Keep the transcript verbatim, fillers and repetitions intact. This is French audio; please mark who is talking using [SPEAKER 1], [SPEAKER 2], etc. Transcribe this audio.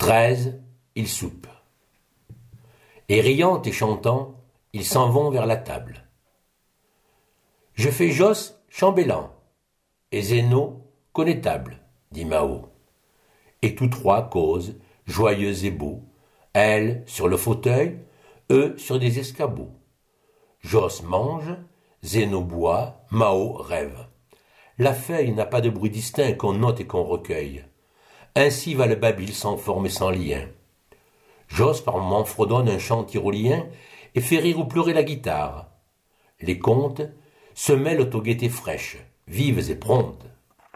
[SPEAKER 1] treize, ils soupent. Et riant et chantant, ils s'en vont vers la table. Je fais Josse chambellan, et Zéno connétable, dit Mao. Et tous trois causent, joyeux et beaux, elle sur le fauteuil, eux sur des escabeaux. Josse mange, Zéno boit, Mao rêve. La feuille n'a pas de bruit distinct qu'on note et qu'on recueille. Ainsi va le babil sans forme et sans lien. Josse par moments fredonne un chant tyrolien et fait rire ou pleurer la guitare. Les contes se mêlent aux gaietés fraîches, vives et promptes.